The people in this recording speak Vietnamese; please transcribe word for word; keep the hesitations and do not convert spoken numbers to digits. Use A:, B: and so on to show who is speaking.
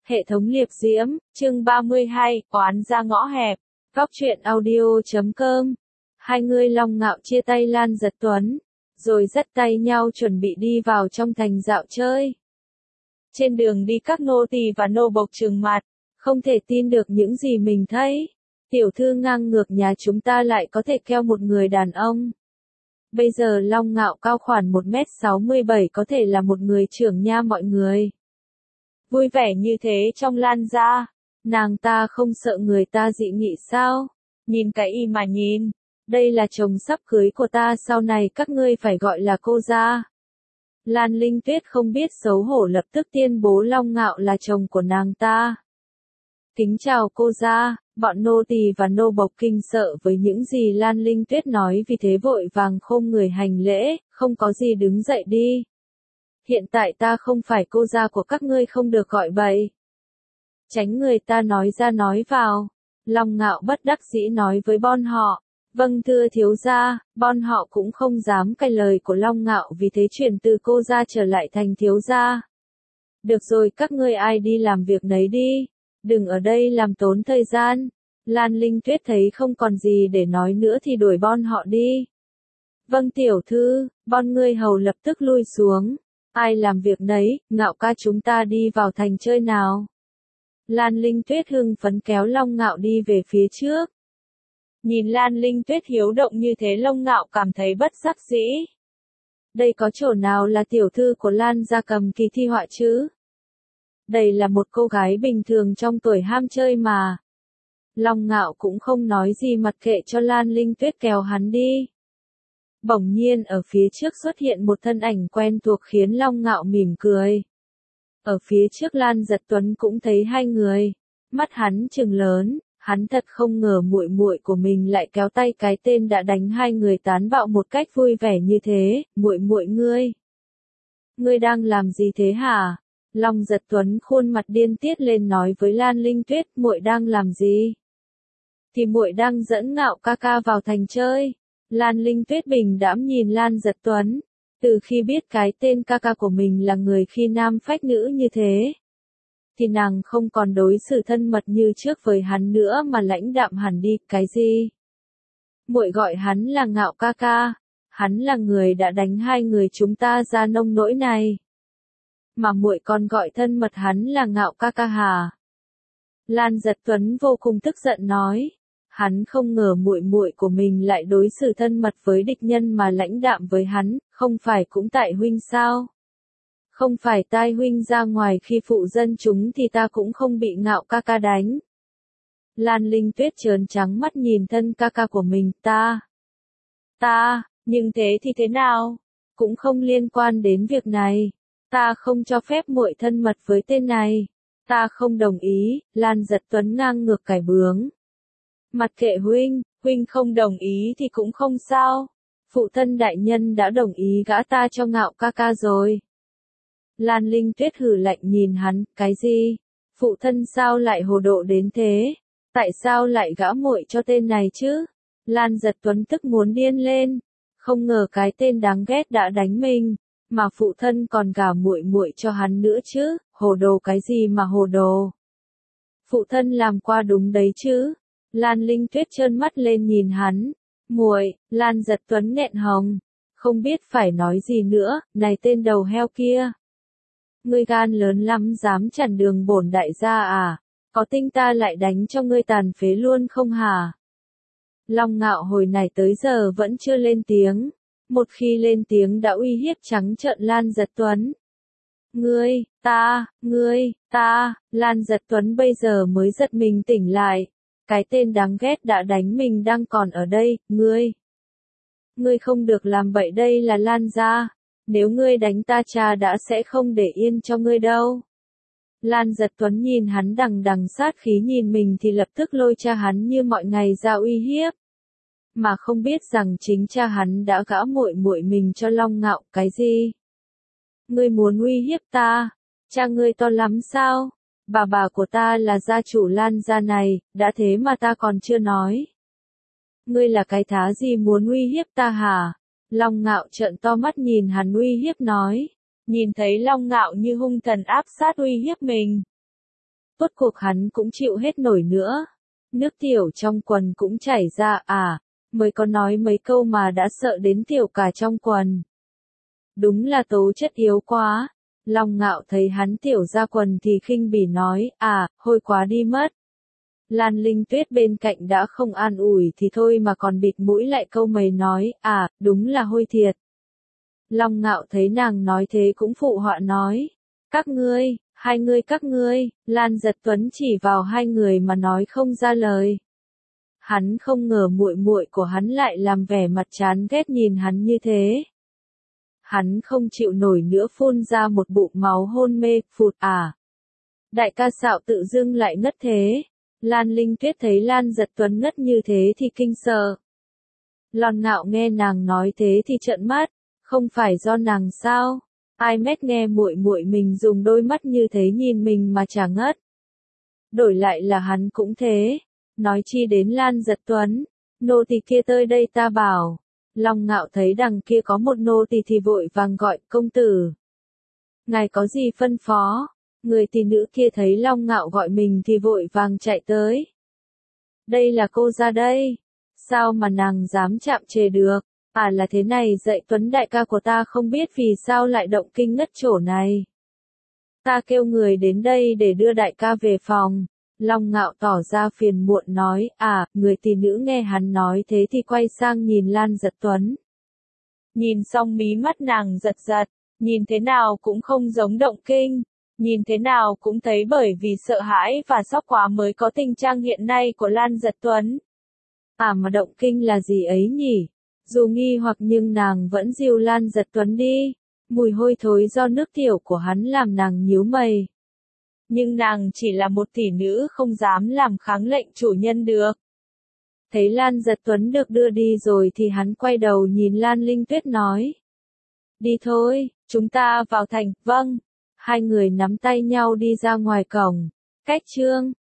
A: Hệ thống liệp diễm, chương ba mươi hai, oán ra ngõ hẹp, góc truyện audio.com. Hai người Long Ngạo chia tay Lan Giật Tuấn, rồi dắt tay nhau chuẩn bị đi vào trong thành dạo chơi. Trên đường đi các nô tỳ và nô bộc trừng mặt, không thể tin được những gì mình thấy. Tiểu thư ngang ngược nhà chúng ta lại có thể keo một người đàn ông. Bây giờ Long Ngạo cao khoảng một mét sáu mươi bảy có thể là một người trưởng nha mọi người. Vui vẻ như thế trong Lan gia, nàng ta không sợ người ta dị nghị sao? Nhìn cái y mà nhìn, đây là chồng sắp cưới của ta, sau này các ngươi phải gọi là cô gia. Lan Linh Tuyết không biết xấu hổ lập tức tuyên bố Long Ngạo là chồng của nàng ta. Kính chào cô gia, bọn nô tỳ và nô bộc kinh sợ với những gì Lan Linh Tuyết nói, vì thế vội vàng khom người hành lễ, không có gì đứng dậy đi. Hiện tại ta không phải cô gia của các ngươi, không được gọi bậy. Tránh người ta nói ra nói vào. Long Ngạo bất đắc dĩ nói với bọn họ. Vâng thưa thiếu gia, bọn họ cũng không dám cãi lời của Long Ngạo, vì thế chuyển từ cô gia trở lại thành thiếu gia. Được rồi, các ngươi ai đi làm việc nấy đi, đừng ở đây làm tốn thời gian. Lan Linh Tuyết thấy không còn gì để nói nữa thì đuổi bọn họ đi. Vâng tiểu thư, bọn ngươi hầu lập tức lui xuống. Ai làm việc nấy, Ngạo ca chúng ta đi vào thành chơi nào. Lan Linh Tuyết hưng phấn kéo Long Ngạo đi về phía trước. Nhìn Lan Linh Tuyết hiếu động như thế, Long Ngạo cảm thấy bất đắc dĩ. Đây có chỗ nào là tiểu thư của Lan gia cầm kỳ thi họa chứ? Đây là một cô gái bình thường trong tuổi ham chơi mà. Long Ngạo cũng không nói gì, mặc kệ cho Lan Linh Tuyết kéo hắn đi. Bỗng nhiên ở phía trước xuất hiện một thân ảnh quen thuộc khiến Long Ngạo mỉm cười. Ở phía trước Lan Giật Tuấn cũng thấy hai người, mắt hắn trừng lớn, hắn thật không ngờ muội muội của mình lại kéo tay cái tên đã đánh hai người tán bạo một cách vui vẻ như thế. Muội muội ngươi, ngươi đang làm gì thế hả? Long Giật Tuấn khuôn mặt điên tiết lên nói với Lan Linh Tuyết, muội đang làm gì? Thì muội đang dẫn Ngạo ca ca vào thành chơi. Lan Linh Tuyết bình đãm nhìn Lan Giật Tuấn, từ khi biết cái tên ca ca của mình là người khi nam phách nữ như thế, thì nàng không còn đối xử thân mật như trước với hắn nữa mà lãnh đạm hẳn đi. Cái gì? Muội gọi hắn là Ngạo ca ca, hắn là người đã đánh hai người chúng ta ra nông nỗi này. Mà muội còn gọi thân mật hắn là Ngạo ca ca hả? Lan Giật Tuấn vô cùng tức giận nói. Hắn không ngờ muội muội của mình lại đối xử thân mật với địch nhân mà lãnh đạm với hắn, không phải cũng tại huynh sao? Không phải tai huynh ra ngoài khi phụ dân chúng thì ta cũng không bị Ngạo ca ca đánh. Lan Linh Tuyết trợn trắng mắt nhìn thân ca ca của mình, ta, ta, nhưng thế thì thế nào? Cũng không liên quan đến việc này. Ta không cho phép muội thân mật với tên này. Ta không đồng ý. Lan Giật Tuấn ngang ngược cải bướng. Mặc kệ huynh, huynh không đồng ý thì cũng không sao. Phụ thân đại nhân đã đồng ý gả ta cho Ngạo ca ca rồi. Lan Linh Tuyết hừ lạnh nhìn hắn, cái gì? Phụ thân sao lại hồ độ đến thế? Tại sao lại gả muội cho tên này chứ? Lan Giật Tuấn tức muốn điên lên. Không ngờ cái tên đáng ghét đã đánh mình, mà phụ thân còn gả muội muội cho hắn nữa chứ? Hồ đồ cái gì mà hồ đồ? Phụ thân làm qua đúng đấy chứ? Lan Linh Tuyết trợn mắt lên nhìn hắn. Muội, Lan Giật Tuấn nghẹn họng, không biết phải nói gì nữa. Này tên đầu heo kia, ngươi gan lớn lắm, dám chặn đường bổn đại gia à? Có tin ta lại đánh cho ngươi tàn phế luôn không hả? Long Ngạo hồi này tới giờ vẫn chưa lên tiếng, một khi lên tiếng đã uy hiếp trắng trợn Lan Giật Tuấn. Ngươi, ta, ngươi, ta. Lan Giật Tuấn bây giờ mới giật mình tỉnh lại. Cái tên đáng ghét đã đánh mình đang còn ở đây. Ngươi, ngươi không được làm bậy, đây là Lan gia. Nếu ngươi đánh ta, cha đã sẽ không để yên cho ngươi đâu. Lan Giật Tuấn nhìn hắn đằng đằng sát khí nhìn mình thì lập tức lôi cha hắn như mọi ngày ra uy hiếp. Mà không biết rằng chính cha hắn đã gả muội muội mình cho Long Ngạo. Cái gì? Ngươi muốn uy hiếp ta? Cha ngươi to lắm sao? Bà bà của ta là gia chủ Lan gia này, đã thế mà ta còn chưa nói. Ngươi là cái thá gì muốn uy hiếp ta hả? Long Ngạo trợn to mắt nhìn hắn uy hiếp nói. Nhìn thấy Long Ngạo như hung thần áp sát uy hiếp mình, rốt cuộc hắn cũng chịu hết nổi nữa. Nước tiểu trong quần cũng chảy ra, à, mới có nói mấy câu mà đã sợ đến tiểu cả trong quần. Đúng là tố chất yếu quá. Long Ngạo thấy hắn tiểu ra quần thì khinh bỉ nói, à, hôi quá đi mất. Lan Linh Tuyết bên cạnh đã không an ủi thì thôi mà còn bịt mũi lại câu mày nói, à, đúng là hôi thiệt. Long Ngạo thấy nàng nói thế cũng phụ họa nói, các ngươi, hai ngươi các ngươi, Lan Giật Tuấn chỉ vào hai người mà nói không ra lời. Hắn không ngờ muội muội của hắn lại làm vẻ mặt chán ghét nhìn hắn như thế. Hắn không chịu nổi nữa phun ra một bụng máu hôn mê, phụt à. Đại ca xạo tự dưng lại ngất thế. Lan Linh Tuyết thấy Lan Giật Tuấn ngất như thế thì kinh sợ. Long Ngạo nghe nàng nói thế thì trợn mắt, không phải do nàng sao? Ai mét nghe muội muội mình dùng đôi mắt như thế nhìn mình mà chả ngất. Đổi lại là hắn cũng thế, nói chi đến Lan Giật Tuấn, nô tỳ kia tới đây ta bảo. Long Ngạo thấy đằng kia có một nô tỳ thì vội vàng gọi, công tử. Ngài có gì phân phó? Người tỷ nữ kia thấy Long Ngạo gọi mình thì vội vàng chạy tới. Đây là cô ra đây. Sao mà nàng dám chạm chề được? À là thế này, dạy Tuấn đại ca của ta không biết vì sao lại động kinh ngất chỗ này. Ta kêu người đến đây để đưa đại ca về phòng. Long Ngạo tỏ ra phiền muộn nói, à, người tỷ nữ nghe hắn nói thế thì quay sang nhìn Lan Giật Tuấn. Nhìn xong mí mắt nàng giật giật, nhìn thế nào cũng không giống động kinh, nhìn thế nào cũng thấy bởi vì sợ hãi và sốc quá mới có tình trạng hiện nay của Lan Giật Tuấn. À mà động kinh là gì ấy nhỉ? Dù nghi hoặc nhưng nàng vẫn dìu Lan Giật Tuấn đi, mùi hôi thối do nước tiểu của hắn làm nàng nhíu mày. Nhưng nàng chỉ là một tỷ nữ không dám làm kháng lệnh chủ nhân được. Thấy Lan Giật Tuấn được đưa đi rồi thì hắn quay đầu nhìn Lan Linh Tuyết nói. Đi thôi, chúng ta vào thành, vâng. Hai người nắm tay nhau đi ra ngoài cổng. Cách chương